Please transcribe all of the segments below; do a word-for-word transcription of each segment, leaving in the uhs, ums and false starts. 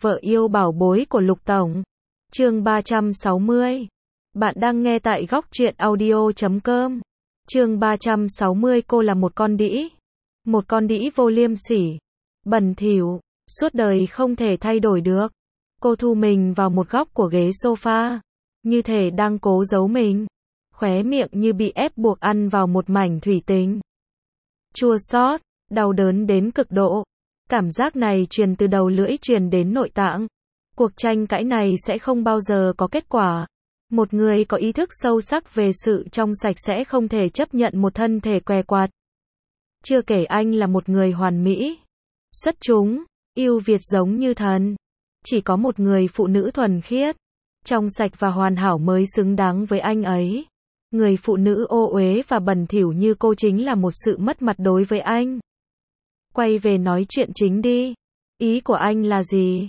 Vợ yêu bảo bối của Lục Tổng. Chương ba trăm sáu mươi. Bạn đang nghe tại góc truyện audio chấm com. Chương ba trăm sáu mươi. Cô là một con đĩ. Một con đĩ vô liêm sỉ, bẩn thỉu, suốt đời không thể thay đổi được. Cô thu mình vào một góc của ghế sofa, như thể đang cố giấu mình. Khóe miệng như bị ép buộc ăn vào một mảnh thủy tinh. Chua xót, đau đớn đến cực độ. Cảm giác này truyền từ đầu lưỡi truyền đến nội tạng. Cuộc tranh cãi này sẽ không bao giờ có kết quả. Một người có ý thức sâu sắc về sự trong sạch sẽ không thể chấp nhận một thân thể què quạt. Chưa kể anh là một người hoàn mỹ, xuất chúng, yêu Việt giống như thần. Chỉ có một người phụ nữ thuần khiết, trong sạch và hoàn hảo mới xứng đáng với anh ấy. Người phụ nữ ô uế và bẩn thỉu như cô chính là một sự mất mặt đối với anh. Quay về nói chuyện chính đi. Ý của anh là gì?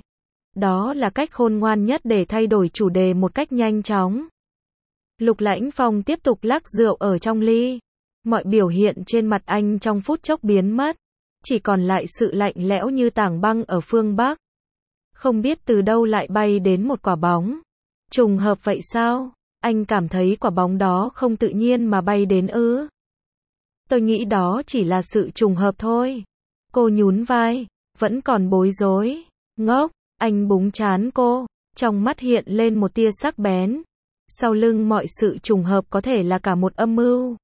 Đó là cách khôn ngoan nhất để thay đổi chủ đề một cách nhanh chóng. Lục Lãnh Phong tiếp tục lắc rượu ở trong ly. Mọi biểu hiện trên mặt anh trong phút chốc biến mất. Chỉ còn lại sự lạnh lẽo như tảng băng ở phương Bắc. Không biết từ đâu lại bay đến một quả bóng. Trùng hợp vậy sao? Anh cảm thấy quả bóng đó không tự nhiên mà bay đến ư? Tôi nghĩ đó chỉ là sự trùng hợp thôi. Cô nhún vai, vẫn còn bối rối. Ngốc, anh búng trán cô, trong mắt hiện lên một tia sắc bén. Sau lưng mọi sự trùng hợp có thể là cả một âm mưu.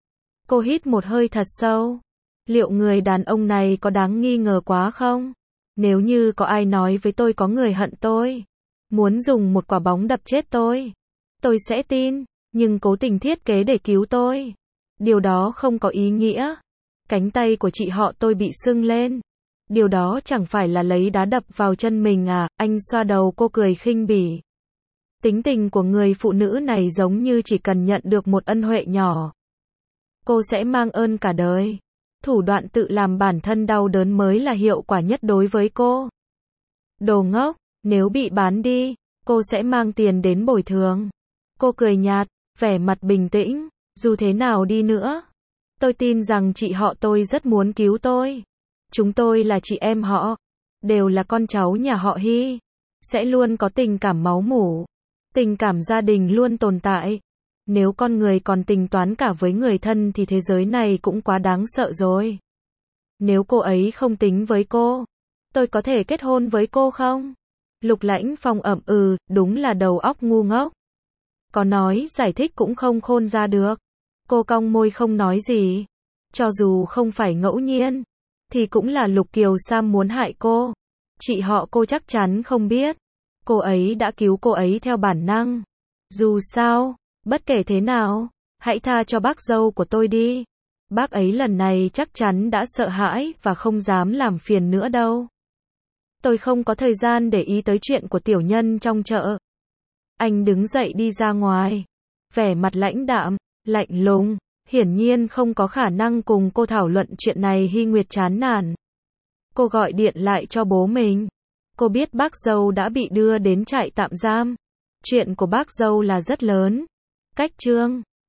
Cô hít một hơi thật sâu. Liệu người đàn ông này có đáng nghi ngờ quá không? Nếu như có ai nói với tôi có người hận tôi, muốn dùng một quả bóng đập chết tôi, tôi sẽ tin, nhưng cố tình thiết kế để cứu tôi, điều đó không có ý nghĩa. Cánh tay của chị họ tôi bị sưng lên. Điều đó chẳng phải là lấy đá đập vào chân mình à? Anh xoa đầu cô cười khinh bỉ. Tính tình của người phụ nữ này giống như chỉ cần nhận được một ân huệ nhỏ, cô sẽ mang ơn cả đời. Thủ đoạn tự làm bản thân đau đớn mới là hiệu quả nhất đối với cô. Đồ ngốc, nếu bị bán đi, cô sẽ mang tiền đến bồi thường. Cô cười nhạt, vẻ mặt bình tĩnh. Dù thế nào đi nữa, tôi tin rằng chị họ tôi rất muốn cứu tôi. Chúng tôi là chị em họ, đều là con cháu nhà họ Hy, sẽ luôn có tình cảm máu mủ. Tình cảm gia đình luôn tồn tại. Nếu con người còn tính toán cả với người thân thì thế giới này cũng quá đáng sợ rồi. Nếu cô ấy không tính với cô, tôi có thể kết hôn với cô không? Lục Lãnh Phong ậm ừ, đúng là đầu óc ngu ngốc. Có nói giải thích cũng không khôn ra được. Cô cong môi không nói gì. Cho dù không phải ngẫu nhiên, thì cũng là Lục Kiều Sam muốn hại cô. Chị họ cô chắc chắn không biết. Cô ấy đã cứu cô ấy theo bản năng. Dù sao, bất kể thế nào, hãy tha cho bác dâu của tôi đi. Bác ấy lần này chắc chắn đã sợ hãi và không dám làm phiền nữa đâu. Tôi không có thời gian để ý tới chuyện của tiểu nhân trong chợ. Anh đứng dậy đi ra ngoài. Vẻ mặt lãnh đạm, lạnh lùng, hiển nhiên không có khả năng cùng cô thảo luận chuyện này. Hy Nguyệt chán nản. Cô gọi điện lại cho bố mình. Cô biết bác dâu đã bị đưa đến trại tạm giam. Chuyện của bác dâu là rất lớn. Cách chương